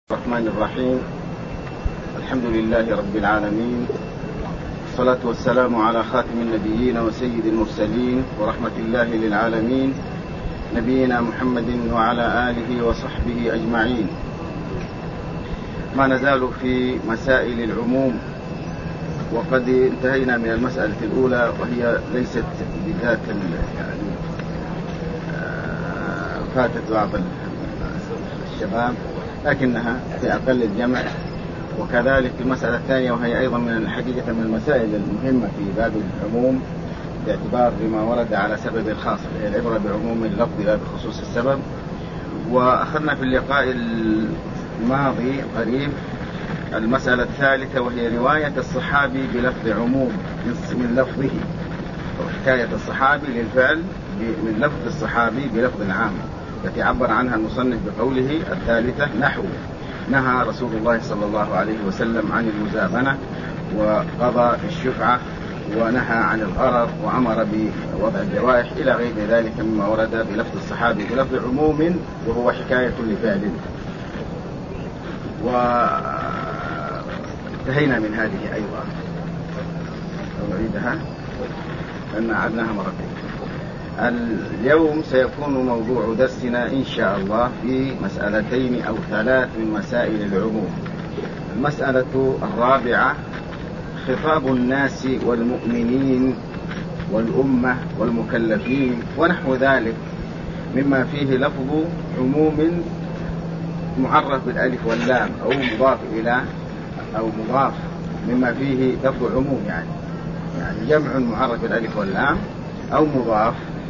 الرحمن الرحيم. الحمد لله رب العالمين، والصلاة والسلام على خاتم النبيين وسيد المرسلين ورحمة الله للعالمين، نبينا محمد وعلى آله وصحبه أجمعين. ما نزال في مسائل العموم، وقد انتهينا من المسألة الأولى وهي ليست بذات فاتت بعض الشباب لكنها في أقل الجمع، وكذلك المسألة الثانية وهي أيضا من الحقيقة من المسائل المهمة في باب العموم باعتبار بما ورد على سبب الخاص، هي العبرة بعموم اللفظ لا بخصوص السبب. وأخذنا في اللقاء الماضي قريب المسألة الثالثة وهي رواية الصحابي بلفظ عموم من لفظه، وحكاية الصحابي للفعل من لفظ الصحابي بلفظ عام التي عبر عنها المصنف بقوله الثالثة نحو نهى رسول الله صلى الله عليه وسلم عن المزابنة وقضى في الشفعة ونهى عن الغرر وأمر بوضع الجوائح إلى غير ذلك مما ورد بلفظ الصحابي بلفظ عموم وهو حكاية لفعل. وانتهينا من هذه أيضا نعيدها لأن عدناها مرتين. اليوم سيكون موضوع درسنا إن شاء الله في مسألتين أو ثلاث من مسائل العموم. المسألة الرابعة خطاب الناس والمؤمنين والأمة والمكلفين ونحو ذلك مما فيه لفظ عموم معرف بالألف واللام أو مضاف إلى أو مضاف مما فيه لفظ عموم، يعني جمع معرف بالألف واللام أو مضاف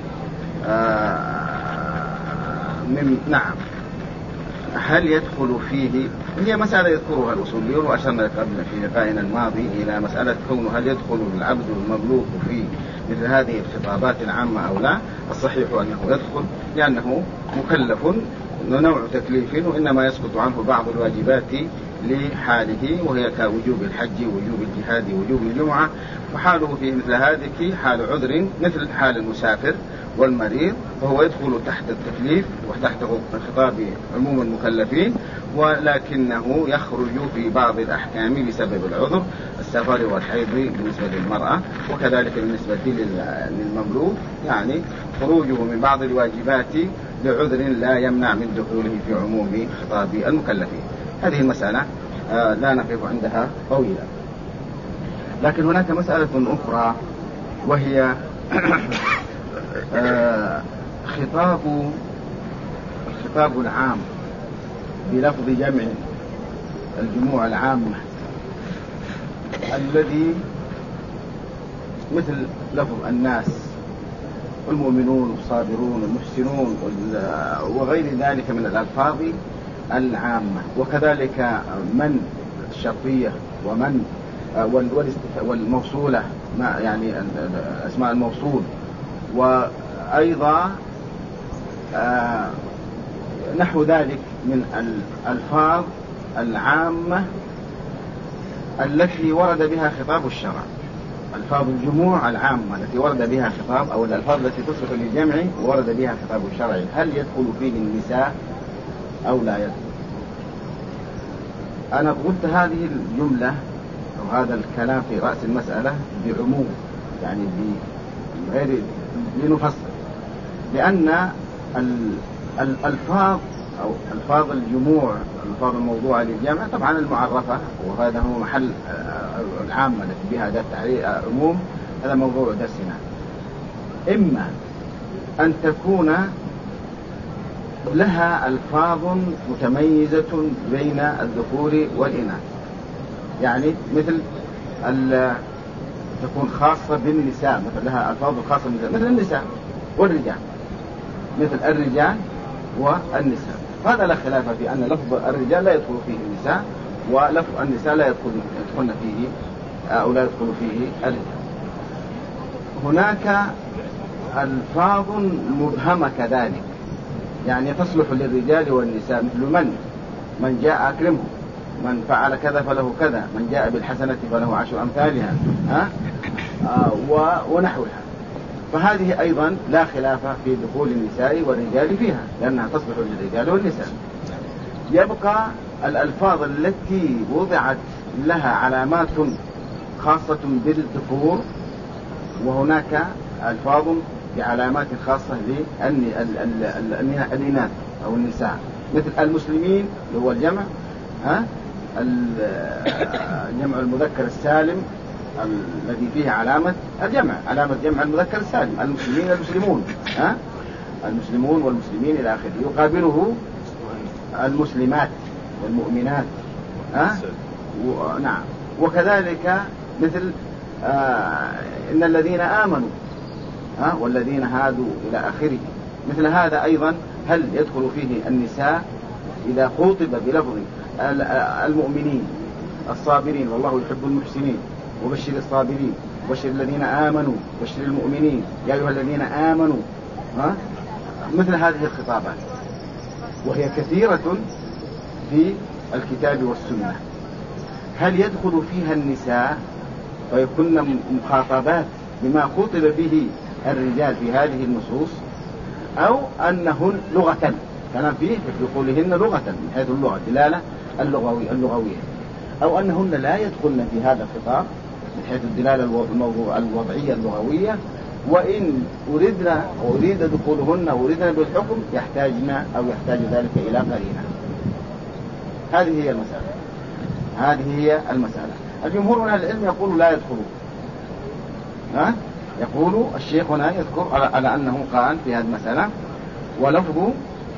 نعم. هل يدخل فيه؟ هي مسألة يذكرها الأصوليون وأشرنا قبل في لقائنا الماضي إلى مسألة كونه هل يدخل العبد المملوك في مثل هذه الخطابات العامة أو لا. الصحيح أنه يدخل لأنه مكلف نوع تكليف، وإنما يسقط عنه بعض الواجبات لحاله وهي كوجوب الحج ووجوب الجهاد ووجوب الجمعة، وحاله في مثل هذه حال عذر مثل حال المسافر والمريض، وهو يدخل تحت التكليف وتحت خطاب عموم المكلفين، ولكنه يخرج في بعض الأحكام بسبب العذر السفر والحيض بالنسبة للمرأة، وكذلك بالنسبة للمملوك يعني خروجه من بعض الواجبات لعذر لا يمنع من دخوله في عموم خطاب المكلفين. هذه المسألة لا نقف عندها طويلا. لكن هناك مسألة أخرى وهي الخطاب العام بلفظ جمع الجموع العامة الذي مثل لفظ الناس والمؤمنون والصابرون والمحسنون وغير ذلك من الألفاظ العامة، وكذلك من الشرطية ومن والموصولة يعني أسماء الموصول، وأيضا نحو ذلك من الألفاظ العامة التي ورد بها خطاب الشرع، ألفاظ الجموع العامة التي ورد بها خطاب أو الألفاظ التي تصلح للجمع ورد بها خطاب الشرع، هل يدخل فيه النساء أو لا يدخل؟ أنا قلت هذه الجملة أو هذا الكلام في رأس المسألة بعموم، يعني بغير لنفصل، لأن الألفاظ أو ألفاظ الجموع الألفاظ الموضوعة للجمع طبعا المعرفة، وهذا هو محل العامة التي بها عموم، هذا موضوع درسنا. إما أن تكون لها ألفاظ متميزة بين الذكور والإناث، يعني مثل تكون خاصة بالنساء، مثل لها ألفاظ خاصة مثل النساء والرجال، مثل الرجال والنساء. هذا لا خلاف في أن لفظ الرجال لا يدخل فيه النساء، ولفظ النساء لا يدخلن فيه أو لا يدخل فيه الرجال. هناك ألفاظ مبهمة كذلك، يعني تصلح للرجال والنساء، مثل من جاء أكرمه، من فعل كذا فله كذا، من جاء بالحسنة فله 10 أمثالها ونحوها. فهذه أيضا لا خلاف في دخول النساء والرجال فيها، لأنها تصلح للرجال والنساء. يبقى الألفاظ التي وضعت لها علامات خاصة بالذكور، وهناك ألفاظ بعلامات خاصة للإناث أو النساء، مثل المسلمين اللي هو الجمع، جمع المذكر السالم الذي فيه علامة الجمع، علامة جمع المذكر السالم، المسلمين المسلمون، المسلمون والمسلمين إلى آخره. يقابله المسلمات والمؤمنات، نعم. وكذلك مثل إن الذين آمنوا والذين هادوا إلى آخره، مثل هذا أيضا. هل يدخل فيه النساء إذا خوطب بلفظ المؤمنين الصابرين والله يحب المحسنين وبشر الصابرين وبشر الذين آمنوا وبشر المؤمنين يا أيها الذين آمنوا، مثل هذه الخطابات، وهي كثيرة في الكتاب والسنة. هل يدخل فيها النساء فيكون مخاطبات بما خطب به الرجال في هذه النصوص، أو أنهن لغة كلام فيه يقولهن لغة من حيث اللغة الدلالة اللغوية، أو أنهن لا يدخلن في هذا الخطاب من حيث الدلالة الوضعية اللغوية، وإن أريد دخولهن وأريدنا بالحكم يحتاجنا أو يحتاج ذلك إلى قرينة. هذه هي المسألة. الجمهور من أهل العلم يقول لا يدخلون، يقول الشيخ هنا يذكر على أنه قال في هذه المسألة ولفظه،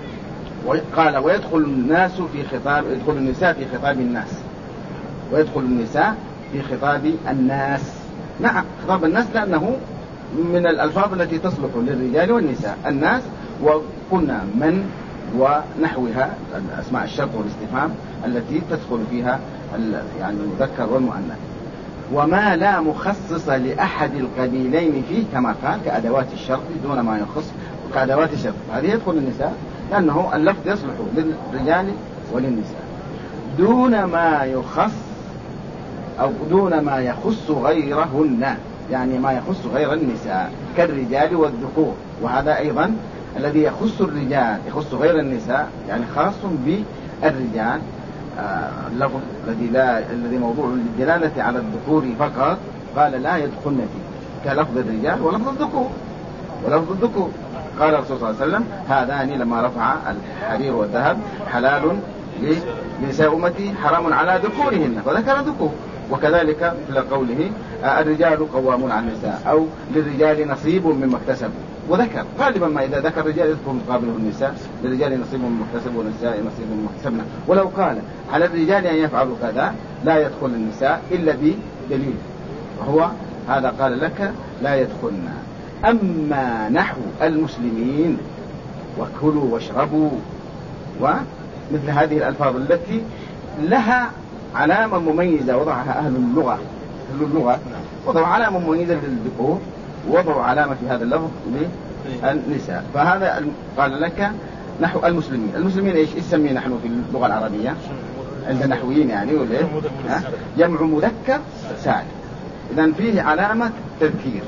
قال ويدخل الناس في خطاب، يدخل النساء في خطاب الناس، ويدخل النساء في خطاب الناس. نعم، خطاب الناس لأنه من الألفاظ التي تصلح للرجال والنساء. الناس وقلنا من ونحوها أسماء الشرط والاستفهام التي تدخل فيها يعني المذكر والمؤنث، وما لا مخصص لأحد القبيلين فيه كما قال كأدوات الشرط دون ما يخص كأدوات الشرط، هذه يدخل النساء لأنه اللفظ يصلح للرجال وللنساء دون ما يخص أو دون ما يخص غيرهن، يعني ما يخص غير النساء كالرجال والذكور. وهذا أيضا الذي يخص الرجال يخص غير النساء، يعني خاص بالرجال. اللفظ الذي موضوع للدلالة على الذكور فقط قال لا يدخلن فيه، كلفظ الرجال ولفظ الذكور. قال الرسول صلى الله عليه وسلم هذان لما رفع الحرير والذهب حلال لنساء أمتي حرام على ذكورهن، وذكر ذكور. وكذلك مثل قوله الرجال قوامون على النساء، أو للرجال نصيب مما اكتسبوا، وذكر غالبا ما إذا ذكر الرجال يذكر مقابله النساء، للرجال نصيب مما اكتسبوا وللنساء نصيب مما اكتسبنا. ولو قال على الرجال أن يفعلوا كذا لا يدخل النساء إلا بدليل، وهو هذا قال لك لا يدخلنا. أما نحو المسلمين وكلوا واشربوا ومثل هذه الألفاظ التي لها علامة مميزة وضعها أهل اللغة وضعوا علامة مميزة للذكور، وضعوا علامة في هذا اللفظ للنساء. فهذا قال لك نحو المسلمين إيش نسميه نحن في اللغة العربية عند النحويين يعني جمع مذكر سالم، إذن فيه علامة تذكير.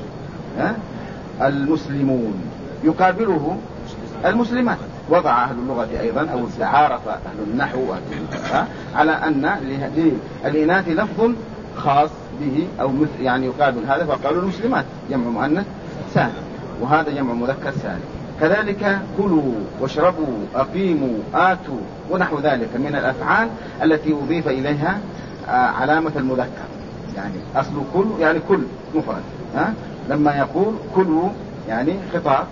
المسلمون يقابله المسلمات، وضع أهل اللغة أيضا أو عارف أهل النحو على أن للإناث لفظ خاص به أو يعني يقابل هذا، فقالوا المسلمات جمع مؤنث سالم، وهذا جمع مذكر سالم. كذلك كلوا واشربوا أقيموا آتوا ونحو ذلك من الأفعال التي أضيف إليها علامة المذكر، يعني أصل كل يعني كل مفرد، لما يقول كلوا يعني خطاب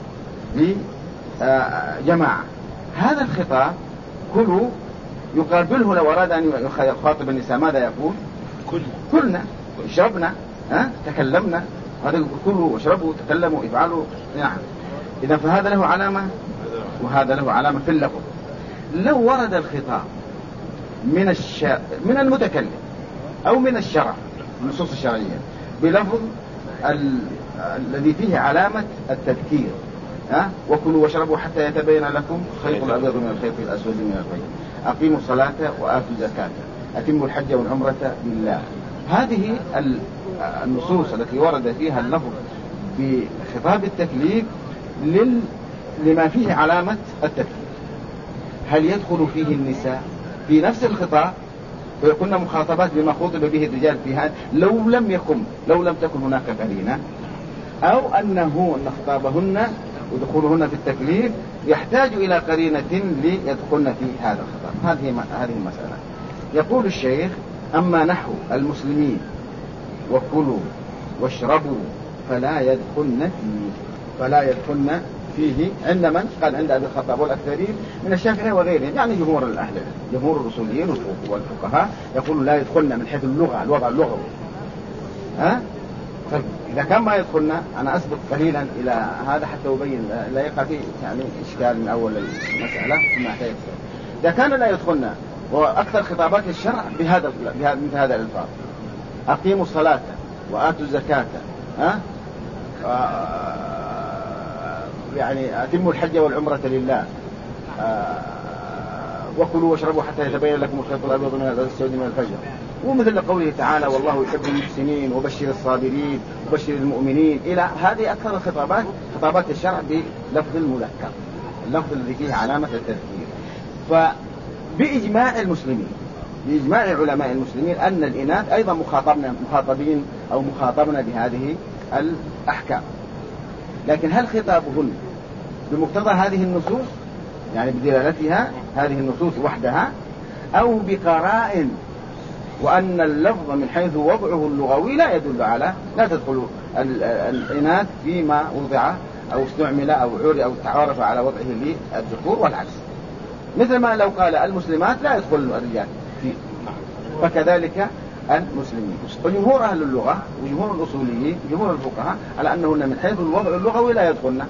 لجماعة، هذا الخطاب كلوا يقابله لو أراد أن يخاطب النساء ماذا يقول؟ كلنا شربنا تكلمنا، هذا كلوا واشربوا تكلموا افعلوا. نعم، إذا فهذا له علامة وهذا له علامة في اللفظ. لو ورد الخطاب من المتكلم أو من الشرع النصوص الشرعية بلفظ الذي فيه علامة التذكير، وكلوا واشربوا حتى يتبين لكم خيط الأبيض من الخيط الأسود من الخيط، أقيموا الصلاة وآتوا الزكاة، أتموا الحج والعمرة لله. هذه النصوص التي ورد فيها اللفظ بخطاب التكليف لما فيه علامة التكليف. هل يدخل فيه النساء في نفس الخطاب ويكون مخاطبات بما خاطب به الرجال في هذا لو لم تكن هناك قرينة، أو أن خطابهن ودخولهن في التكليف يحتاج إلى قرينة ليدخلن في هذا الخطاب. هذه المسألة. يقول الشيخ: أما نحو المسلمين وكلوا واشربوا فلا يدخلن فيه عند من؟ قال عند أبي الخطاب والأكثرين من الشافعي وغيرهم، يعني جمهور الأهل، جمهور الأصوليين والفقهاء يقولون لا يدخلن من حيث اللغة، الوضع اللغوي. إذا كان ما يدخلنا، أنا أسبق قليلا إلى هذا حتى أبين لا يقع فيه يعني إشكال من أول المسألة ثم أحتاج. إذا كان لا يدخلنا وأكثر خطابات الشرع مثل هذا الألفاظ: أقيموا الصلاة وآتوا الزكاة، يعني أتموا الحج والعمرة لله، وكلوا واشربوا حتى يتبين لكم الخيط الأبيض من الأسود من الفجر، ومثل قوله تعالى: والله يحب المحسنين وبشر الصابرين وبشر المؤمنين، إلى هذه أكثر خطابات الشرع بلفظ المذكر، اللفظ الذي فيه علامة التذكير. فبإجماع المسلمين، بإجماع علماء المسلمين، أن الإناث أيضا مخاطبنا بهذه الأحكام. لكن هل خطابهن بمقتضى هذه النصوص، يعني بدلالتها هذه النصوص وحدها، أو بقرائن وأن اللفظ من حيث وضعه اللغوي لا تدخل الإناث فيما وضع أو استعمل أو عرف أو تعارف على وضعه للذكور والعكس، مثل ما لو قال المسلمات لا يدخل الرجال فيه، فكذلك المسلمين. وجمهور أهل اللغة وجمهور الأصوليين جمهور الفقهاء على أنهن من حيث الوضع اللغوي لا يدخلن،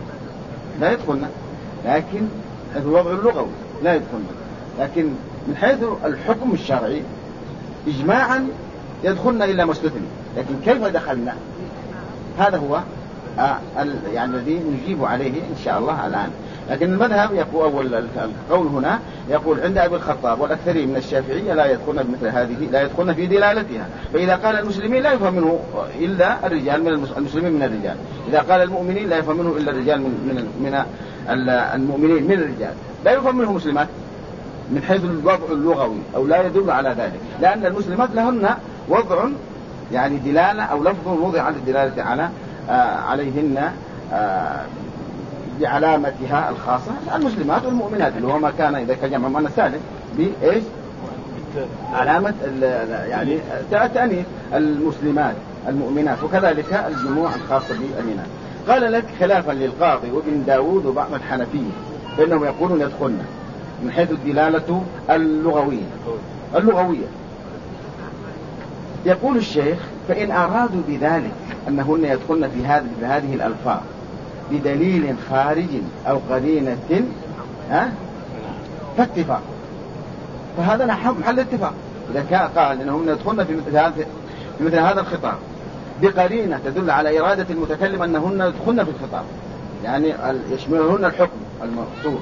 لكن حيث الوضع اللغوي لا يدخلن، لكن من حيث الحكم الشرعي إجماعا يدخلن إلا ما استثني. لكن كيف دخلنا؟ هذا هو يعني الذي نجيب عليه إن شاء الله الآن. لكن المذهب يقول القول هنا يقول عند أبي الخطاب والأكثرين من الشافعية لا يدخلن بمثل هذه، لا يدخلن في دلالتها. فإذا قال المسلمين لا يفهم منه إلا الرجال من المسلمين من الرجال، إذا قال المؤمنين لا يفهم منه إلا الرجال من المؤمنين من الرجال، لا يفهم منه مسلمات من حيث الوضع اللغوي، أو لا يدل على ذلك، لأن المسلمات لهن وضع يعني دلالة أو لفظ وضع للدلالة عليهن بعلامتها الخاصة. المسلمات والمؤمنات اللي هو ما كان إذا كجمع مؤنث سالم بإيش؟ علامة يعني تأنيث المسلمات المؤمنات، وكذلك الجموع الخاصة بالإناث. قال لك خلافا للقاضي وابن داود وبعض الحنفية فإنهم يقولون يدخلن من حيث الدلالة اللغوية. يقول الشيخ: فإن أرادوا بذلك أنهن يدخلن في هذه الألفاظ بدليل خارج أو قرينة فاتفاق، فهذا محل اتفاق. إذا كان قال إنهن يدخلن في مثل هذا الخطاب بقرينة تدل على إرادة المتكلم أنهن يدخلن في الخطاب، يعني يشملهن الحكم المقصود،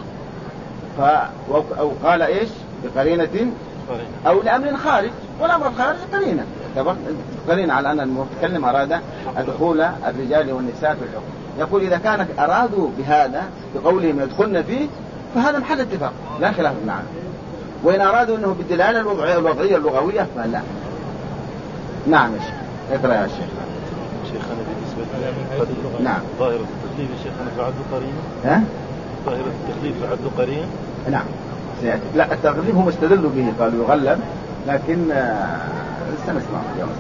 أو قال إيش بقرينة أو لأمر خارج، والأمر الخارج قرينة على أن المتكلم أراد دخول الرجال والنساء في الحكم. يقول إذا كان أرادوا بهذا بقولهم يدخلن فيه فهذا محل اتفاق لا خلاف معه، وإن أرادوا أنه بالدلالة الوضعية اللغوية فلا. نعم يا شيخ، اقرأ يا شيخ. شيخنا بالنسبة نعم ظاهرة التكليف يا شيخنا فعد قرينة. ظاهرة التكليف فعد قرينة. نعم. لا التغليب هم استدلوا به قالوا يغلب، لكن سنسمع اليوم.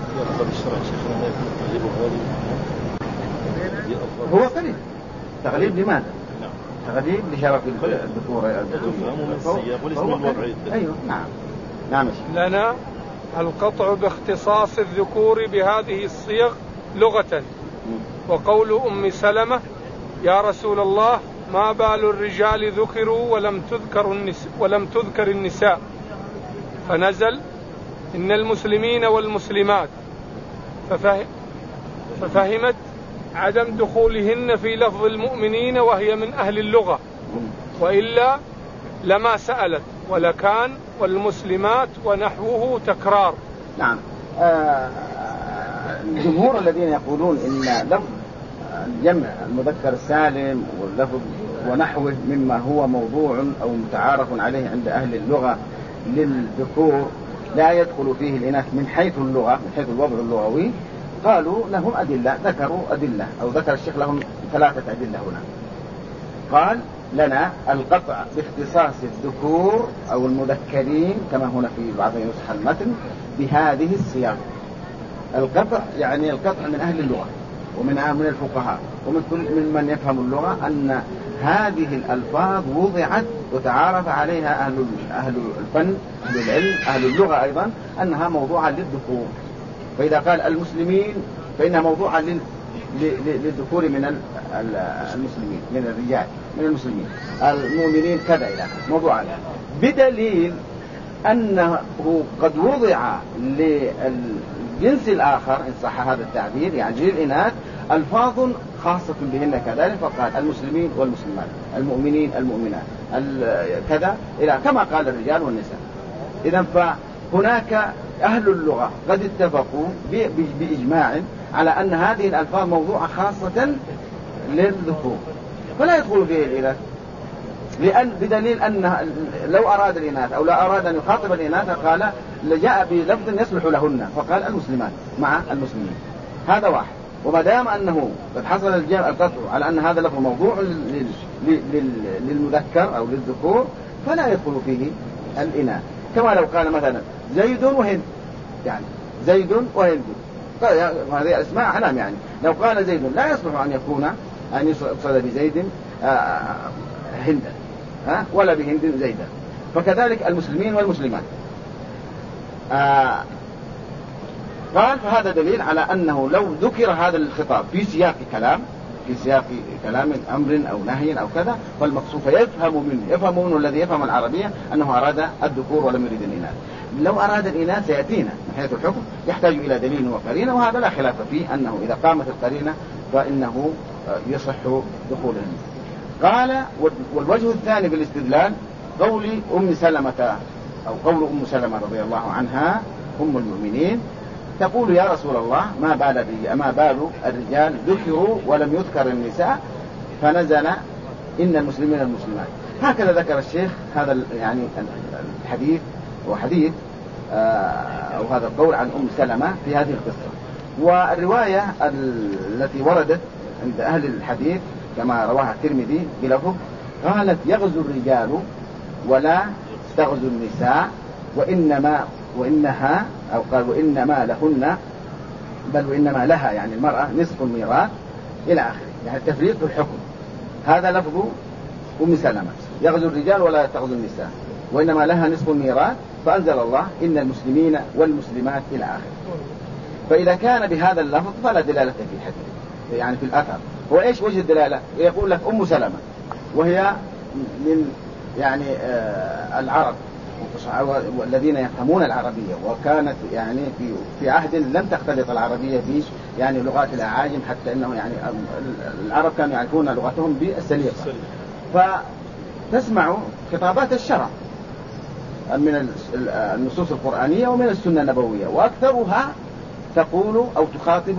هو قريب. تغليب لماذا؟ نعم. تغليب لشرف الذكور. أيوه نعم. نعم. لنا القطع باختصاص الذكور بهذه الصيغ لغة. وقول أم سلمة: يا رسول الله ما بال الرجال ذكروا ولم تذكر النساء، فنزل: إن المسلمين والمسلمات، ففهمت عدم دخولهن في لفظ المؤمنين وهي من أهل اللغة، وإلا لما سألت، ولكان والمسلمات ونحوه تكرار. نعم. الجمهور الذين يقولون إن لفظ الجمع المذكر السالم واللفظ ونحوه مما هو موضوع أو متعارف عليه عند أهل اللغة للذكور لا يدخل فيه الإناث من حيث اللغة، من حيث الوضع اللغوي، قالوا لهم أدلة، ذكروا أدلة، أو ذكر الشيخ لهم 3 أدلة هنا. قال لنا القطع باختصاص الذكور أو المذكرين كما هنا في بعض نسخ المتن بهذه السياق. القطع يعني القطع من أهل اللغة ومن الفقهاء ومن كل من يفهم اللغة، أن هذه الألفاظ وضعت وتعارف عليها أهل الفن، أهل العلم، أهل اللغة أيضا، أنها موضوعة للذكور. فإذا قال المسلمين فإنها موضوعة للذكور من المسلمين، من الرجال من المسلمين، المؤمنين كذا إلى موضوعا، بدليل أنه قد وضع للجنس الآخر إن صح هذا التعبير، يعني للإناث ألفاظ خاصة بهن كذلك، فقال المسلمين والمسلمات، المؤمنين المؤمنات، كذا إلى كما قال الرجال والنساء. إذن فهناك أهل اللغة قد اتفقوا بإجماع على أن هذه الألفاظ موضوعة خاصة للذكور فلا يدخل فيه الإناث، لأن بدليل أن لو أراد الإناث أو لا أراد أن يخاطب الإناث قال جاء بلفظ يصلح لهن فقال المسلمات مع المسلمين. هذا واحد. وما دام أنه قد حصل القطع على أن هذا لفظ موضوع للمذكر أو للذكور فلا يدخل فيه الإناث. كما لو قال مثلا زيد وهند، يعني زيد وهند، هذه أسماء أعلام، يعني لو قال زيد لا يصلح أن يكون أن يقصد بزيد هندا ولا بهند زيدا. فكذلك المسلمين والمسلمات. قال فهذا دليل على أنه لو ذكر هذا الخطاب في سياق كلام أمر أو نهي أو كذا، فالمقصود يفهم منه الذي يفهم العربية أنه أراد الذكور ولم يريد الإناث. لو أراد الإناث سيأتينا من حيث الحكم يحتاج إلى دليل وقرينة، وهذا لا خلاف فيه أنه إذا قامت القرينة فإنه يصح دخولهم. قال والوجه الثاني بالاستدلال قول أم سلمة أو قول أم سلمة رضي الله عنها أم المؤمنين تقول يا رسول الله ما بال الرجال ذكروا ولم يذكر النساء فنزل إن المسلمين المسلمات. هكذا ذكر الشيخ هذا يعني الحديث وحديث أو هذا القول عن أم سلمة في هذه القصة. والرواية التي وردت عند أهل الحديث كما رواها الترمذي بلفظ قالت يغزو الرجال ولا تغزو النساء وإنها أو قال وإنما لهن بل وإنما لها يعني المرأة نصف الميراث إلى آخره، يعني التفريق في الحكم. هذا لفظ أم سلمة يغزو الرجال ولا تغزو النساء وإنما لها نصف الميراث، فأنزل الله إن المسلمين والمسلمات إلى آخره. فإذا كان بهذا اللفظ فلا دلالة في الحديث يعني في الأثر. هو إيش وجه الدلالة؟ يقول لك أم سلمة وهي من يعني العرب والذين يفهمون العربية، وكانت يعني في عهد لم تختلط العربية يعني لغات الأعاجم، حتى إنه يعني العرب كانوا يعرفون لغتهم بالسليقة، فتسمع خطابات الشرع من النصوص القرآنية ومن السنة النبوية، وأكثرها تقول أو تخاطب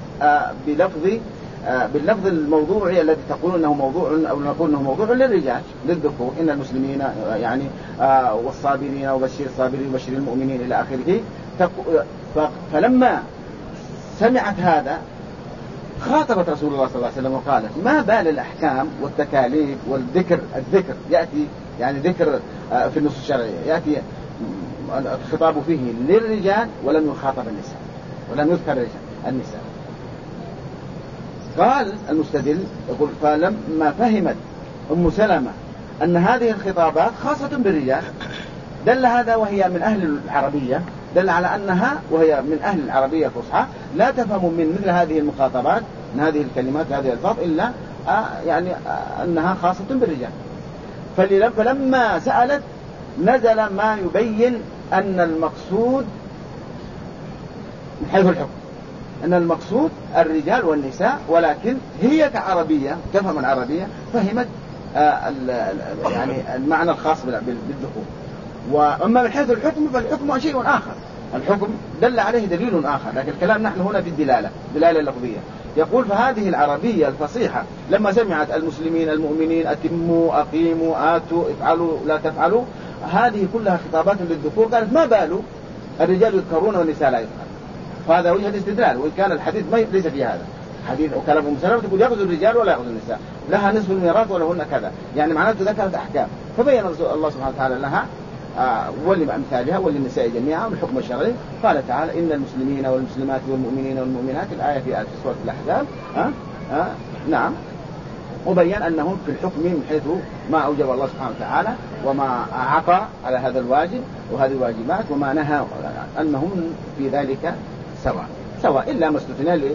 باللفظ الموضوعي الذي تقول انه موضوع او نقول انه موضوع للرجال للذكور، ان المسلمين يعني والصابرين وبشر الصابرين وبشر المؤمنين الى اخره. فلما سمعت هذا خاطبت رسول الله صلى الله عليه وسلم وقالت ما بال الاحكام والتكاليف والذكر ياتي يعني ذكر في النصوص الشرعيه ياتي الخطاب فيه للرجال ولم يخاطب النساء ولم يذكر النساء. قال المستدل يقول فلما فهمت أم سلمة أن هذه الخطابات خاصة بالرجال دل هذا وهي من أهل العربية، دل على أنها وهي من أهل العربية الفصحى لا تفهم من مثل هذه المخاطبات من هذه الكلمات هذه الألفاظ إلا يعني أنها خاصة بالرجال. فلما سألت نزل ما يبين أن المقصود من حيث الحكم أن المقصود الرجال والنساء، ولكن هي كعربية تفهم العربية فهمت يعني المعنى الخاص بالذكور. وأما من حيث الحكم فالحكم شيء آخر، الحكم دل عليه دليل آخر، لكن الكلام نحن هنا في الدلالة اللفظية. يقول فهذه العربية الفصيحة لما سمعت المسلمين المؤمنين أتموا أقيموا آتوا افعلوا لا تفعلوا هذه كلها خطابات للذكور، قالت ما باله الرجال يذكرون والنساء لا يذكرون. فهذا وجه الاستدلال، وإن كان الحديث ليس في هذا حديث. وكلام أم سلمة تقول يأخذ الرجال ولا يأخذ النساء، لها نصف الميراث ولهن كذا، يعني معناته ذكرت أحكام. فبين الله سبحانه وتعالى لها ولأمثالها وللنساء جميعا الحكم الشرعي. قال تعالى إن المسلمين والمسلمات والمؤمنين والمؤمنات، الآية في سورة الأحزاب. نعم. وبين أنهم في الحكم من حيث ما أوجب الله سبحانه وتعالى وما عطى على هذا الواجب وهذه الواجبات وما نهى، أنهم في ذلك سواء إلا ما استثنى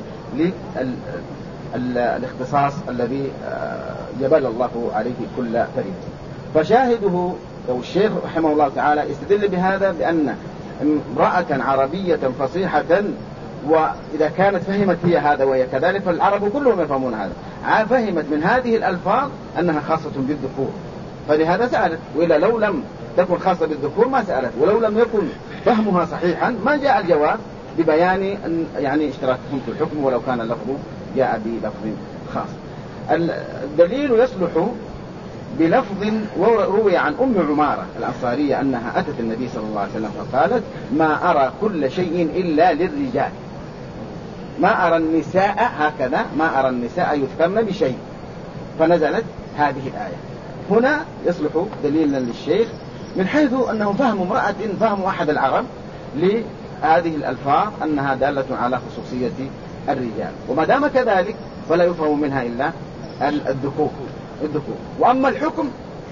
الاختصاص الذي جبل الله عليه كل فريق. فشاهده لو الشيخ رحمه الله تعالى استدل بهذا بأن امرأة عربية فصيحة، وإذا كانت فهمت هي هذا وهي كذلك، فالعرب كلهم يفهمون هذا، فهمت من هذه الألفاظ أنها خاصة بالذكور، فلهذا سألت. وإلا لو لم تكن خاصة بالذكور ما سألت، ولو لم يكن فهمها صحيحا ما جاء الجواب ببيان يعني اشتراكهم في الحكم ولو كان اللفظ جاء بلفظ خاص. الدليل يصلح بلفظ روي عن أم عمارة الأنصارية أنها أتت النبي صلى الله عليه وسلم فقالت ما أرى كل شيء إلا للرجال، ما أرى النساء هكذا، ما أرى النساء يذكرن بشيء، فنزلت هذه الآية. هنا يصلح دليلا للشيخ من حيث أنه فهم أحد العرب لهذه الألفاظ أنها دالة على خصوصية الرجال، وما دام كذلك فلا يفهم منها إلا الذكور. وأما الحكم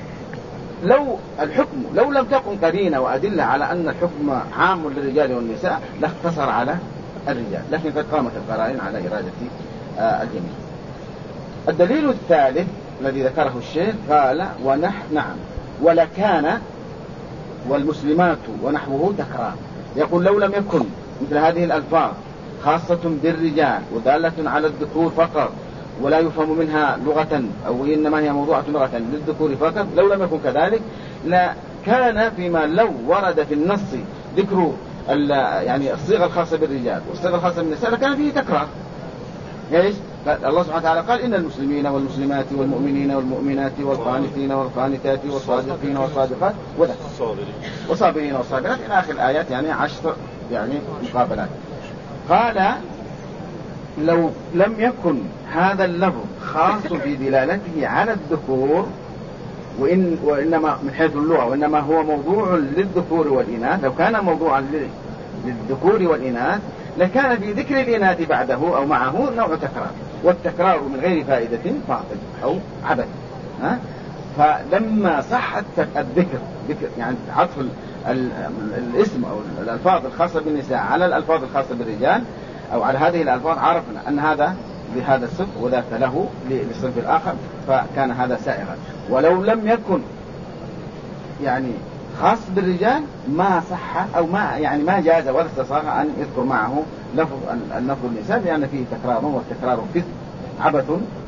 لو لم تكن قرينة وأدلة على أن الحكم عام للرجال والنساء لاقتصر على الرجال، لكن قد قامت القرائن على إرادة الجميع. الدليل الثالث الذي ذكره الشيخ قال نعم ولكان والمسلمات ونحوه تكرار. يقول لو لم يكن مثل هذه الألفاظ خاصة بالرجال ودالة على الذكور فقط ولا يفهم منها لغة أو إنما هي موضوعة لغة للذكور فقط، لو لم يكن كذلك لا كان فيما لو ورد في النص ذكر يعني الصيغة الخاصة بالرجال والصيغة الخاصة بالنساء لكان فيه تكرار. ليش؟ الله سبحانه وتعالى قال إن المسلمين والمسلمات والمؤمنين والمؤمنات والقانتين والقانتات والصادقين والصادقات والصابرين والصابرات إلى آخر الآيات، يعني 10 يعني مقابلات. قال لو لم يكن هذا اللفظ خاص في دلالته على الذكور وإنما من حيث اللغة وإنما هو موضوع للذكور والإناث، لو كان موضوعا للذكور والإناث لكان في ذكر الإناث بعده أو معه نوع تكرار، والتكرار من غير فائدة باطل أو عبث. فلما صح الذكر يعني عطف الاسم أو الألفاظ الخاصة بالنساء على الألفاظ الخاصة بالرجال أو على هذه الألفاظ، عرفنا أن هذا لهذا الصنف وذاك له للصنف الآخر، فكان هذا سائغا. ولو لم يكن يعني خاص بالرجال ما صح أو ما جاز ولا استصاغ أن يذكر معه لفظ النساء، لأن فيه تكرار، والتكرار فيه عبث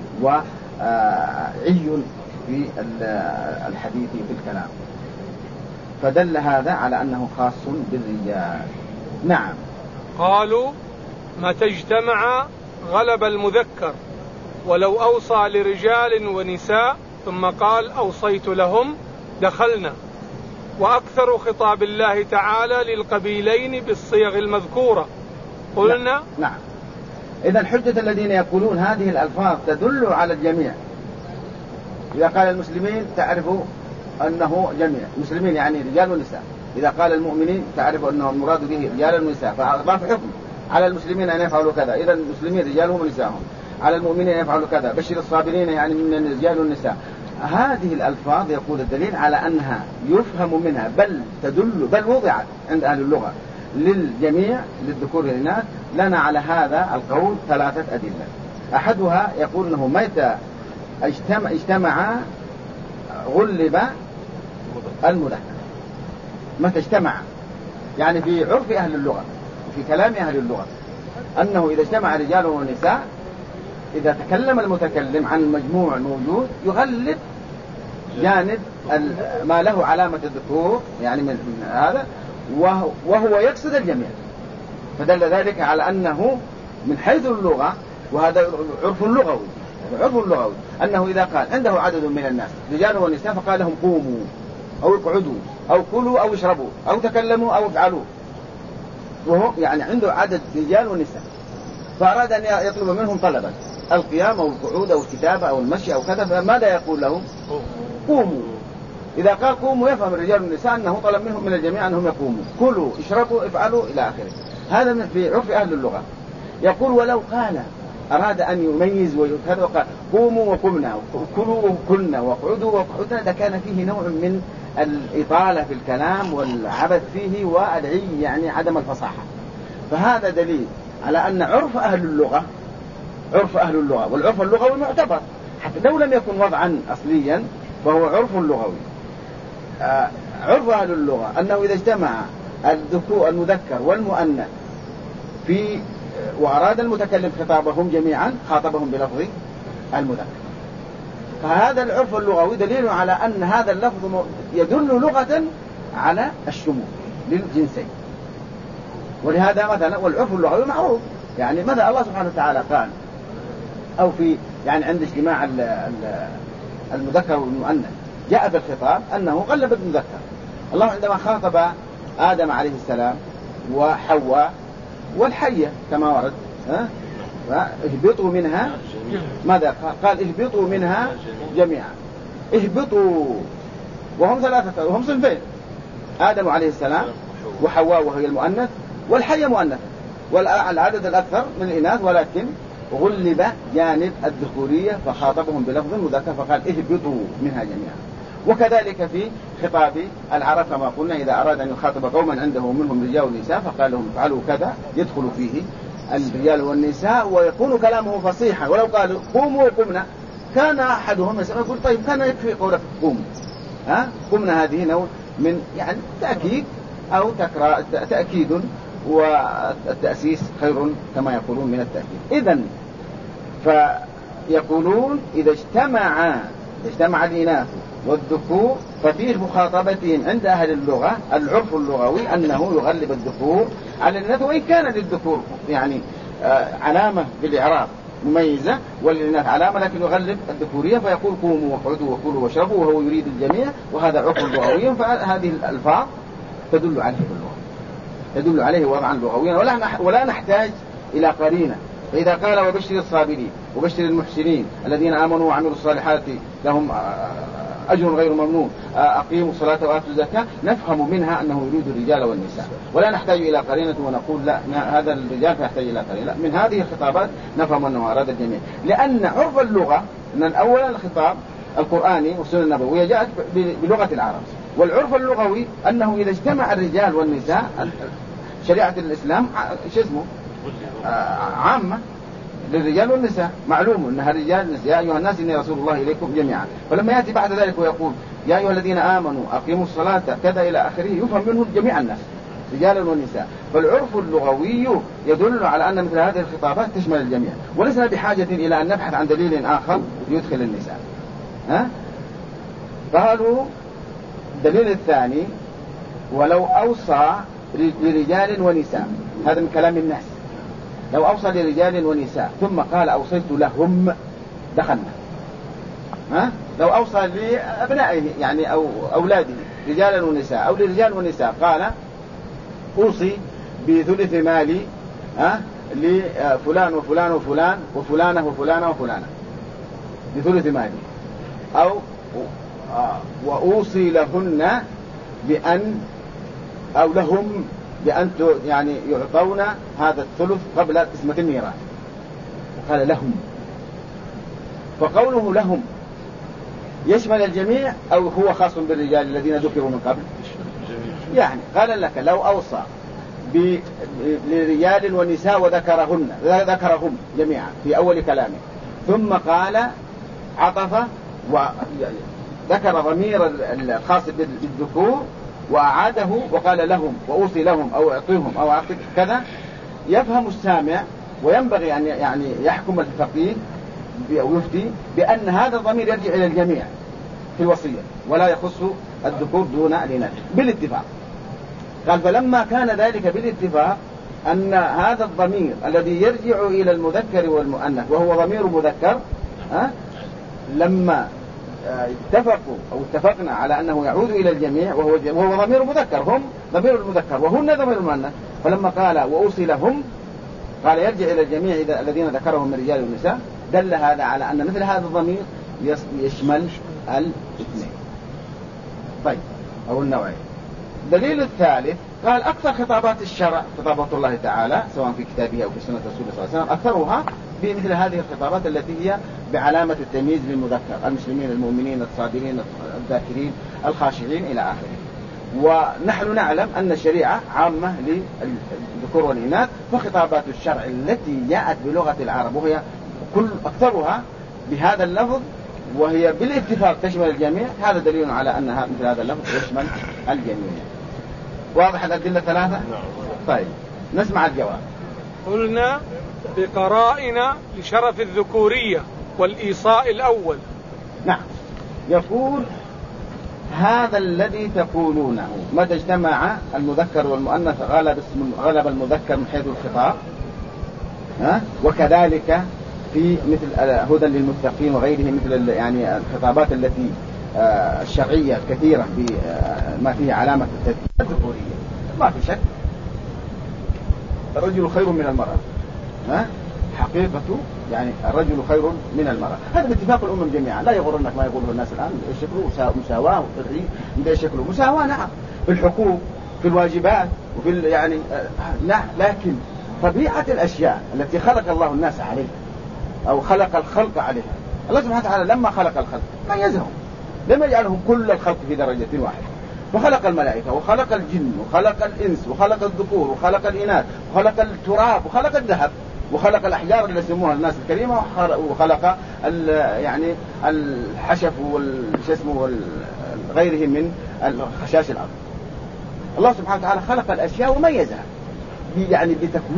وعي في الحديث في الكلام، فدل هذا على أنه خاص بالرجال. نعم. قالوا متى اجتمع غلب المذكر، ولو أوصى لرجال ونساء ثم قال أوصيت لهم دخلنا. وأكثر خطاب الله تعالى للقبيلين بالصيغ المذكورة. قلنا نعم. إذن حجة الذين يقولون هذه الألفاظ تدل على الجميع. إذا قال المسلمين تعرفوا أنه جميع المسلمين يعني رجال ونساء، إذا قال المؤمنين تعرفوا أنه المراد به رجال ونساء، فأضاف حكم على المسلمين أن يفعلوا كذا، إذا المسلمين رجالهم ونساءهم، على المؤمنين أن يفعلوا كذا، بشر الصابرين يعني من الرجال والنساء. هذه الألفاظ يقول الدليل على أنها يفهم منها بل وضعت عند أهل اللغة للجميع للذكور والإناث. لنا على هذا القول 3 أدلة. أحدها يقول أنه متى اجتمع غلب المذكر، متى اجتمع يعني في عرف أهل اللغة وفي كلام أهل اللغة أنه إذا اجتمع رجال ونساء إذا تكلم المتكلم عن المجموع الموجود يغلب جانب ما له علامة الذكور يعني من هذا، وهو يقصد الجميع، فدل ذلك على أنه من حيث اللغة، وهذا عرف لغوي أنه إذا قال عنده عدد من الناس رجال ونساء فقال لهم قوموا أو اقعدوا أو كلوا أو اشربوا أو تكلموا أو افعلوا، وهو يعني عنده عدد رجال ونساء، فأراد أن يطلب منهم طلبا القيام أو القعود أو الكتابة أو المشي أو كذا، فماذا يقول لهم؟ قوموا. إذا قال قوموا يفهم الرجال والنساء أنه طلب منهم من الجميع أنهم يقوموا، كلوا اشربوا افعلوا إلى آخره. هذا في عرف أهل اللغة. يقول ولو قال أراد أن يميز ويكذا وقال قوموا وقمنا وكلوا وكلنا وقعدوا وقعدنا، ده كان فيه نوع من الإطالة في الكلام والعبث فيه والعي يعني عدم الفصاحة. فهذا دليل على أن عرف أهل اللغة والعرف اللغوي معتبر، حتى لو لم يكن وضعا أصليا فهو عرف لغوي. عرف أهل اللغة أنه إذا اجتمع الذكور المذكر والمؤنث في وأراد المتكلم خطابهم جميعا خاطبهم بلفظ المذكر، فهذا العرف اللغوي دليل على أن هذا اللفظ يدل لغة على الشمول للجنسين. ولهذا مثلا والعرف اللغوي معروف، يعني ماذا الله سبحانه وتعالى قال أو في يعني عند اجتماع المذكر والمؤنث جاء في الخطاب أنه غلب المذكر. الله عندما خاطب آدم عليه السلام وحواء والحية كما ورد اهبطوا منها، ماذا قال؟ اهبطوا منها جميعا، اهبطوا، وهم ثلاثة وهم صنفين، آدم عليه السلام وحواء وهي المؤنث والحية مؤنث، والعدد الأكثر من الإناث، ولكن غلب جانب الذكورية فخاطبهم بلفظ المذكر فقال اهبطوا منها جميعا. وكذلك في خطاب العرب كما قلنا إذا أراد أن يخاطب قوما عنده منهم رجال ونساء فقال لهم افعلوا كذا، يدخل فيه الرجال والنساء ويكون كلامه فصيحا. ولو قالوا قوموا وقمنا كان أحدهم يقول طيب كان يكفي قولك قوموا، قمنا هذه نوع من يعني تأكيد أو تأكيد، والتأسيس خير كما يقولون من التأكيد. إذن فيقولون إذا اجتمع الإناث والذكور ففيه مخاطبتهم عند أهل اللغة العرف اللغوي أنه يغلب الذكور على الإناث، وإن كان للذكور يعني علامة بالإعراب مميزة وللإناث علامة، لكن يغلب الذكورية فيقول قوموا وقعدوا وكلوا واشربوا وهو يريد الجميع، وهذا عرف لغوي. فهذه الألفاظ تدل عليه باللغة، تدل عليه وضعا لغويا ولا نحتاج إلى قرينة. فإذا قال وبشر الصابرين وبشر المحسنين الذين آمنوا وعملوا الصالحات لهم أجر غير ممنون أقيموا الصلاة وآتوا الزكاة، نفهم منها أنه يريد الرجال والنساء، ولا نحتاج إلى قرينة ونقول لا هذا الرجال فيحتاج إلى قرينة. لا، من هذه الخطابات نفهم أنه أراد الجميع، لأن عرف اللغة أن أولا الخطاب القرآني والسنة النبوية جاءت بلغة العرب، والعرف اللغوي أنه إذا اجتمع الرجال والنساء شريعة الإسلام عامة للرجال والنساء، معلوم أنها الرجال والنساء يا أيها الناس إني رسول الله إليكم جميعا. فلما يأتي بعد ذلك ويقول يا أيها الذين آمنوا أقيموا الصلاة كذا إلى آخره يفهم منه جميع الناس رجالا ونساء. فالعرف اللغوي يدل على أن مثل هذه الخطابات تشمل الجميع، ولسنا بحاجة إلى أن نبحث عن دليل آخر يدخل النساء. قالوا الدليل الثاني ولو أوصى لرجال ونساء، هذا من كلام الناس، لو أوصى لرجال ونساء ثم قال أوصيت لهم دخلنا. لو أوصى لأبنائه يعني أو أولاده رجالا ونساء أو لرجال ونساء قال أوصي بثلث مالي لفلان وفلان وفلان وفلانة وفلانة وفلانة بثلث مالي، أو وأوصي لهن بأن أو لهم بأن يعني يعطون هذا الثلث قبل قسمة الميراث، وقال لهم. فقوله لهم يشمل الجميع أو هو خاص بالرجال الذين ذكروا من قبل؟ يعني قال لك لو أوصى لرجال ونساء وذكرهم جميعا في أول كلامه، ثم قال عطف وذكر ضمير الخاص بالذكور وأعاده وقال لهم وأوصي لهم أو أعطيهم أو أعطيك كذا، يفهم السامع وينبغي أن يعني يحكم الفقيه أو يفتي بأن هذا الضمير يرجع إلى الجميع في الوصية ولا يخص الذكور دون الإناث بالاتفاق. قال فلما كان ذلك بالاتفاق أن هذا الضمير الذي يرجع إلى المذكر والمؤنث وهو ضمير مذكر لما اتفقوا أو اتفقنا على أنه يعود إلى الجميع وهو ضمير مذكر، هم ضمير المذكر وهن ضمير المؤنث، فلما قال وأوصلهم قال يرجع إلى الجميع الذين ذكرهم من الرجال والنساء، دل هذا على أن مثل هذا الضمير يشمل الاثنين. طيب أو النوعين. دليل الثالث قال أكثر خطابات الشرع خطابات الله تعالى سواء في كتابه أو في سنة رسوله صلى الله عليه وسلم أكثرها بمثل هذه الخطابات التي هي بعلامة التمييز للمذكر، المسلمين المؤمنين الصابرين الذاكرين الخاشعين إلى آخره. ونحن نعلم أن الشريعة عامة للذكور والإناث، فخطابات الشرع التي جاءت بلغة العرب وهي أكثرها بهذا اللفظ وهي بالاتفاق تشمل الجميع، هذا دليل على أن مثل هذا اللفظ يشمل الجميع. واضح الأدلة ثلاثة؟ طيب نسمع الجواب. قلنا بقرائن لشرف الذكورية والإيصاء الأول. نعم. يقول هذا الذي تقولونه متى اجتمع المذكر والمؤنث غلب المذكر من حيث الخطاب، وكذلك في مثل هدى للمتقين وغيره مثل يعني الخطابات التي الشرعية كثيرة بما فيه علامة الذكورية. ما في شك الرجل خير من المرأة، حقيقة يعني الرجل خير من المرأة، هذا باتفاق الأمم جميعا، لا يغرنك ما يقوله الناس الآن يشكلوا مساواة يشكلوا مساواة نعم في الحقوق في الواجبات وفي يعني نعم، لكن طبيعة الأشياء التي خلق الله الناس عليها أو خلق الخلق عليها، الله سبحانه وتعالى لما خلق الخلق ميزهم، لم يجعلهم كل الخلق في درجة واحدة، فخلق الملائكة وخلق الجن وخلق الإنس وخلق الذكور وخلق الإناث وخلق التراب وخلق الذهب وخلق الأحجار اللي يسموها الناس الكريمة وخلق يعني الحشف والجسم وغيره من خشاش الأرض. الله سبحانه وتعالى خلق الأشياء وميزها يعني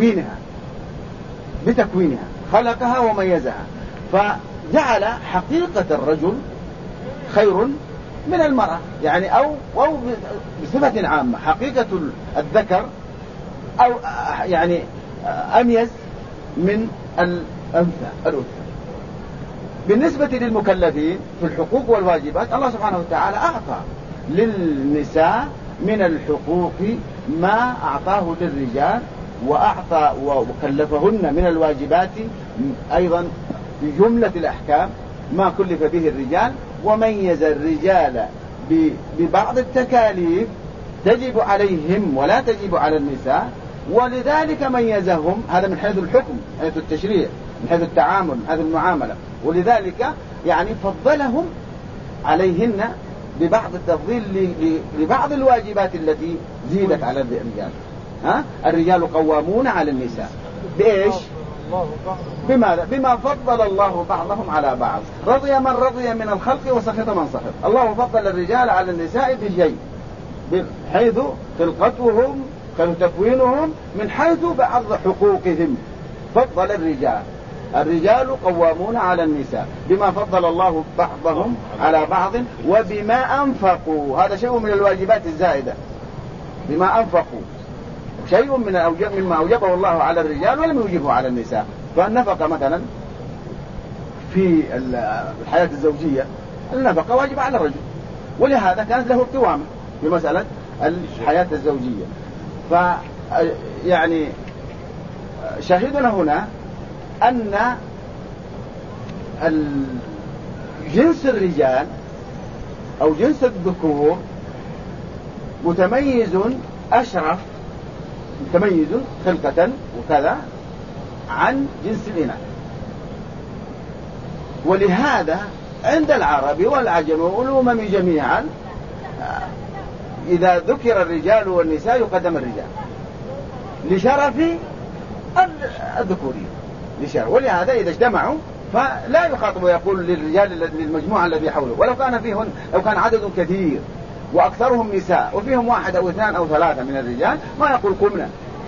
بتكوينها خلقها وميزها، فجعل حقيقة الرجل خير من المرأة يعني أو بصفة عامة حقيقة الذكر أو يعني أميز من الأنثى. بالنسبة للمكلفين في الحقوق والواجبات الله سبحانه وتعالى أعطى للنساء من الحقوق ما أعطاه للرجال، وأعطى وكلفهن من الواجبات أيضا بجملة الأحكام ما كلف به الرجال، وميز الرجال ببعض التكاليف تجب عليهم ولا تجب على النساء، ولذلك ميزهم. هذا من حيث الحكم، من حيث التشريع، من حيث التعامل، من حيث المعاملة، ولذلك يعني فضلهم عليهن ببعض التفضيل لبعض الواجبات التي زيدت على الرجال. الرجال قوامون على النساء بإيش؟ بماذا؟ بما فضل الله بعضهم على بعض، رضي من رضي من الخلق وسخط من سخط. الله فضل الرجال على النساء بشيء، حيث خلقتهم تكوينهم، من حيث بعض حقوقهم فضل الرجال قوامون على النساء بما فضل الله بعضهم على بعض وبما أنفقوا. هذا شيء من الواجبات الزائدة، بما أنفقوا شيء مما أوجبه الله على الرجال ولم يوجبه على النساء. فالنفقة مثلا في الحياة الزوجية النفقة واجب على الرجل، ولهذا كانت له قوامة في مسألة الحياة الزوجية. فيعني شاهدنا هنا أن جنس الرجال أو جنس الذكور متميز أشرف، متميز خلقة وكذا عن جنس الإناث. ولهذا عند العرب والعجم والأمم جميعا إذا ذكر الرجال والنساء يقدم الرجال لشرف الذكورية لشرف، ولهذا إذا اجتمعوا فلا يخاطب ويقول للرجال للمجموعة الذي حوله، ولو كان فيهن لو كان عدد كثير وأكثرهم نساء وفيهم 1 أو 2 أو 3 من الرجال ما يقول قمنا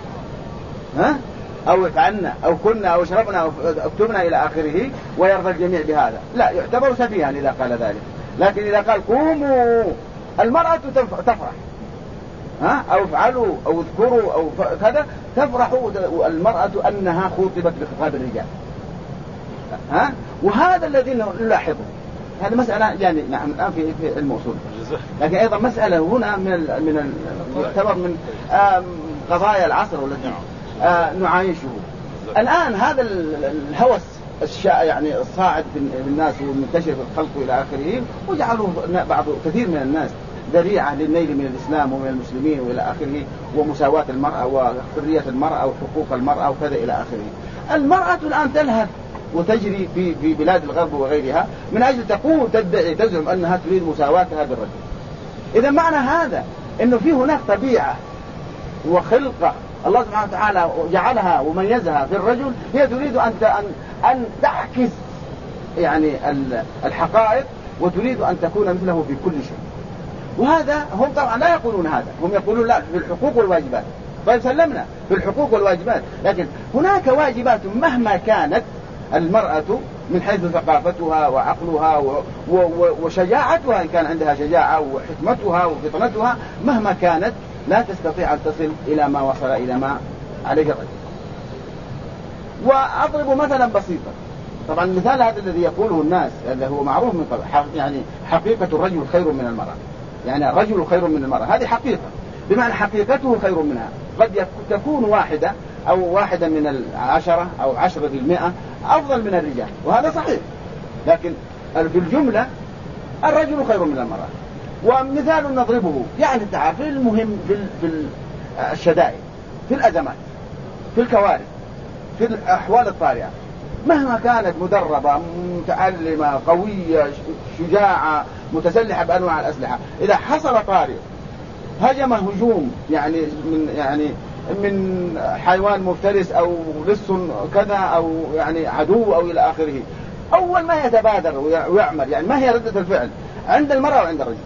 أو افعلنا أو كنا أو اشربنا أو اكتبنا إلى آخره ويرضى الجميع بهذا، لا يعتبر سفيها إذا قال ذلك. لكن إذا قال قوموا المرأة تفرح، أو افعلوا أو اذكروا أو كذا تفرح المرأة أنها خطبت بخطاب الرجال. وهذا الذي نلاحظه هذه مسألة يعني نعم الآن في الموصول، لكن أيضا مسألة هنا من يعتبر من قضايا العصر والتي نعايشه الآن. هذا الهوس يعني الصاعد بالناس والمنتشر في الخلق إلى آخره، وجعلوا بعض كثير من الناس ذريعة للنيل من الإسلام ومن المسلمين وإلى آخره، ومساواة المرأة وحرية المرأة وحقوق المرأة وكذا إلى آخره. المرأة الآن تلهث وتجري في بلاد الغرب وغيرها من أجل تقول تدعي تزعم أنها تريد مساواتها بالرجل. إذا معنى هذا أنه في هناك طبيعة وخلقة الله سبحانه وتعالى جعلها وميزها في الرجل، هي تريد أن تعكس يعني الحقائق، وتريد أن تكون مثله في كل شيء. وهذا هم طبعا لا يقولون هذا، هم يقولون لا في الحقوق والواجبات. طيب سلمنا في الحقوق والواجبات، لكن هناك واجبات مهما كانت المرأة من حيث ثقافتها وعقلها وشجاعتها، إن كان عندها شجاعة وحكمتها وفطنتها، مهما كانت لا تستطيع أن تصل إلى ما وصل إلى ما عليه الرجل. وأضرب مثلا بسيطا، طبعا المثال هذا الذي يقوله الناس اللي هو معروف من قبل، يعني حقيقة الرجل خير من المرأة، يعني الرجل خير من المرأة، هذه حقيقة بمعنى حقيقته خير منها. قد تكون واحدة أو واحدة من 10 أو 10% أفضل من الرجال، وهذا صحيح، لكن في الجملة الرجل خير من المرأة. ومثال نضربه يعني تعرف المهم في الشدائد، في الأزمات، في الكوارث، في الأحوال الطارئة، مهما كانت مدربة متعلمة قوية شجاعة متسلحة بأنواع الأسلحة، إذا حصل طارئ هجم هجوم يعني من حيوان مفترس أو لص كذا أو يعني عدو أو إلى آخره، أول ما يتبادر ويعمل يعني ما هي ردة الفعل عند المرأة وعند الرجل؟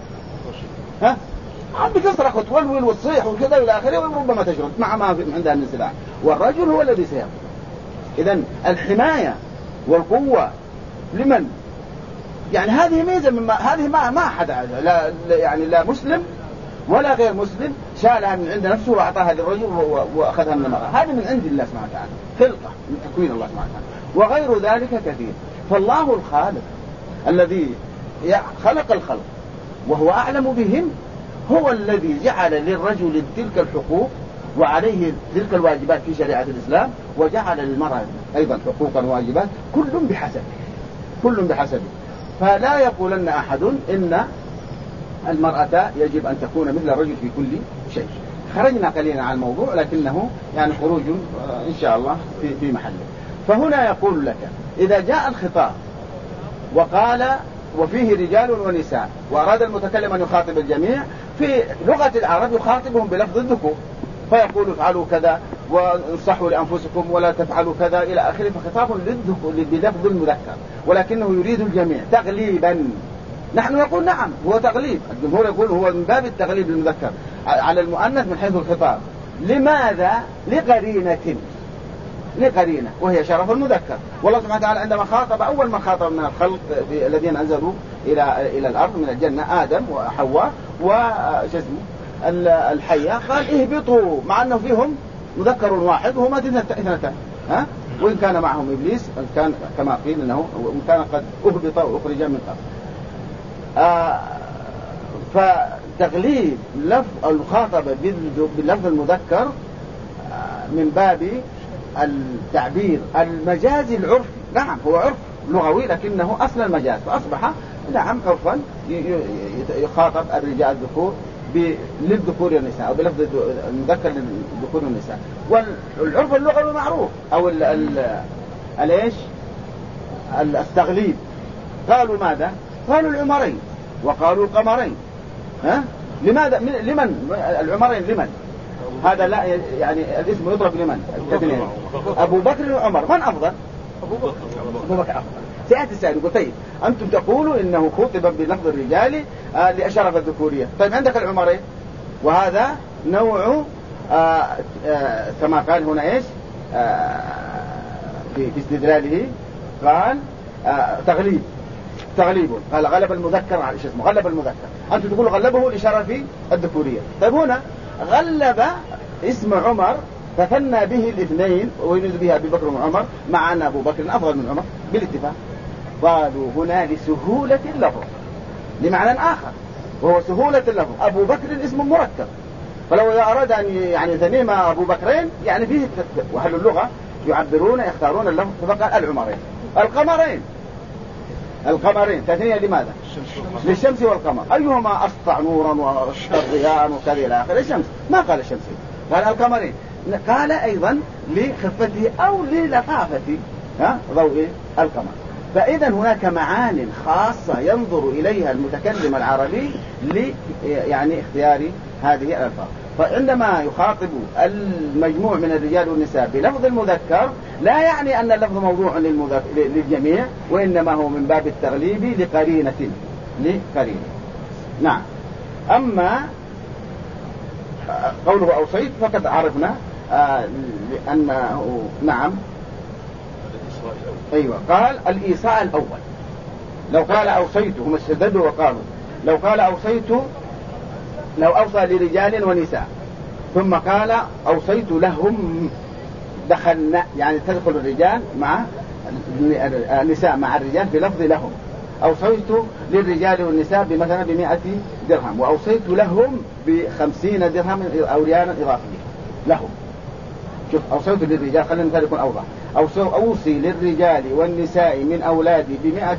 بتصرخ وتولول وتصيح وكذا إلى آخره، وربما تشرد مع ما عندها من سلاح، والرجل هو الذي سيقف. إذن الحماية والقوة لمن؟ يعني هذه ميزة هذه ما أحد لا يعني لا مسلم ولا غير مسلم شالها من عند نفسه وأعطاها للرجل وأخذها من المرأة، هذه من عند الله سبحانه وتعالى، خلقة من تكوين الله سبحانه وتعالى، وغير ذلك كثير. فالله الخالق الذي خلق الخلق وهو أعلم بهم هو الذي جعل للرجل تلك الحقوق وعليه تلك الواجبات في شريعة الإسلام، وجعل للمرأة أيضا حقوقا وواجبات، كل بحسبه. فلا يقولن أحد إن المرأة يجب أن تكون مثل الرجل في كل شيء. خرجنا قليلا عن الموضوع لكنه يعني خروج إن شاء الله في محله. فهنا يقول لك إذا جاء الخطاب وقال وفيه رجال ونساء، وأراد المتكلم أن يخاطب الجميع، في لغة العرب يخاطبهم بلفظ الذكور، فيقول افعلوا كذا وانصحوا لأنفسكم ولا تفعلوا كذا إلى آخره، فخطاب بلفظ المذكر، ولكنه يريد الجميع تغليبا. نحن نقول نعم هو تغليب، الجمهور يقول هو من باب التغليب للمذكر على المؤنث من حيث الخطاب. لماذا؟ لقرينة وهي شرف المذكر. والله سبحانه وتعالى عندما خاطب أول ما خاطب من الخلق الذين أنزلوا إلى الأرض من الجنة آدم وحواء الحية، قال اهبطوا، مع أنه فيهم مذكر واحد وهما اثنتان، وإن كان معهم إبليس كان كما قيل أنه وإن كان قد أهبط وأخرج من قبل. فتغليب المخاطبة باللفظ بالمذكر من باب التعبير المجازي العرفي. نعم هو عرف لغوي لكنه أصل المجاز، فأصبح نعم عرفا يخاطب الرجال الذكور للذكور والنساء، أو بلفظ المذكر للذكور والنساء. والعرف اللغوي معروف، أو الايش التغليب. قالوا ماذا؟ قالوا العمرين وقالوا القمرين. لماذا؟ لمن العمرين؟ لمن؟ هذا لا يعني الاسم يضرب لمن؟ أبو بكر وعمر، من أفضل؟ أبو بكر أفضل. سيأتي السائل يقول طيب أنتم تقولوا إنه خطب بلفظ الرجال لأشرف الذكورية، طيب عندك العمرين، وهذا نوع كما قال هنا إيش في استدلاله، قال تغليب، قال غلب المذكر على اسمه، غلب المذكر، أنتم تقولوا غلبه لشرف الذكورية. طيب هنا غلب اسم عمر فثنى به الاثنين ويريد بها أبي بكر وعمر، مع أن أبو بكر أفضل من عمر بالاتفاق. قالوا هنا لسهولة اللفظ لمعنى آخر وهو سهولة اللفظ. أبو بكر اسم مركب، فلو أراد أن يعني ذميم أبو بكرين يعني فيه التكتب. وأهل اللغة يعبرون يختارون اللفظ فقال العمرين القمرين تثنية لماذا؟ للشمس والقمر، أيهما أسطع نورا وأشهر ضياء وكذا إلى آخر. الشمس ما قال الشمس، قال القمرين. قال أيضا لخفته أو للطافة ضوء القمر. فإذا هناك معان خاصة ينظر إليها المتكلم العربي يعني اختيار هذه الألفاظ. فعندما يخاطب المجموع من الرجال والنساء بلفظ المذكر لا يعني أن اللفظ موضوع للجميع، وإنما هو من باب التغليب لقرينة. نعم. أما قوله أوصيت فقد عرفنا لأنه نعم أيوة قال الإيصاء الأول. لو قال أوصيت هم استددوا وقالوا لو قال أوصيت لو أوصى لرجال ونساء ثم قال أوصيت لهم دخلنا يعني تدخل الرجال مع النساء مع الرجال بلفظ لهم. أوصيت للرجال والنساء بمثلا 100 درهم وأوصيت لهم ب50 درهم أو ريالا إضافية لهم. شوف أوصيت للرجال خلينا مثال يكون أوضح. أوصي للرجال والنساء من أولادي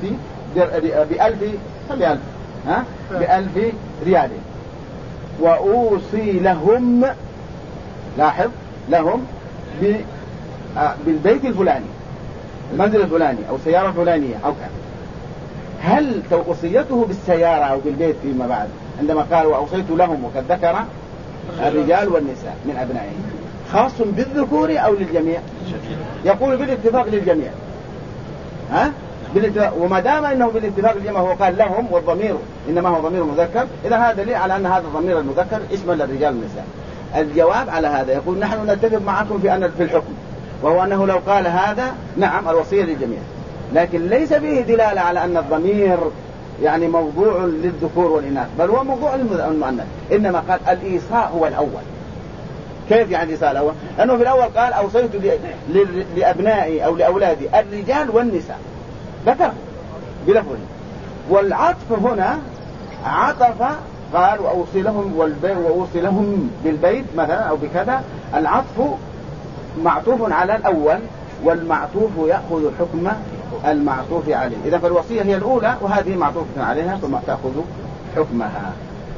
ب1000 ريال وأوصي لهم لاحظ لهم بالبيت الفلاني المنزل الفلاني أو السيارة الفلانية أو كذا. هل توصيته بالسيارة أو بالبيت فيما بعد عندما قال وأوصيت لهم وقد ذكر الرجال والنساء من أبنائهم خاص بالذكور أو للجميع؟ يقول بالاتفاق للجميع وما دام انه بالاتفاق للجميع هو قال لهم والضمير انما هو ضمير مذكر، اذا هذا دليل على ان هذا الضمير المذكر اسم للرجال والنساء. الجواب على هذا يقول نحن نتفق معكم في الحكم، وهو انه لو قال هذا نعم الوصية للجميع، لكن ليس به دلالة على ان الضمير يعني موضوع للذكور والإناث، بل هو موضوع للمؤنث. انما قال الإيصاء هو الأول. كيف يعني الإيصاء الأول؟ أنه في الأول قال أوصيت لأبنائي أو لأولادي الرجال والنساء ذكر بلفظه، والعطف هنا عطف قال وأوصي لهم وأوصي لهم بالبيت مثلا أو بكذا. العطف معطوف على الأول والمعطوف يأخذ حكم المعطوف عليه. إذا فالوصية هي الأولى وهذه معطوفة عليها ثم تأخذ حكمها.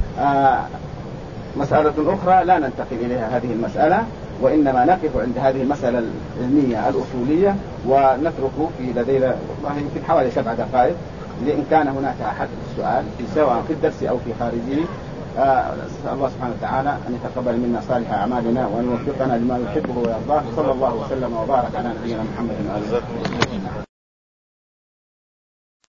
مسألة أخرى لا ننتقل إليها هذه المسألة، وإنما نقف عند هذه المسألة العلمية الأصولية ونترك في لدينا يمكن حوالي 7 دقائق لإن كان هناك أحد السؤال سواء في الدرس أو في خارجه. نسأل الله سبحانه وتعالى أن يتقبل منا صالح أعمالنا وأن يوفقنا لما يحبه ويرضاه. صلى الله وسلم وبارك على نبينا محمد وآله وصحبه.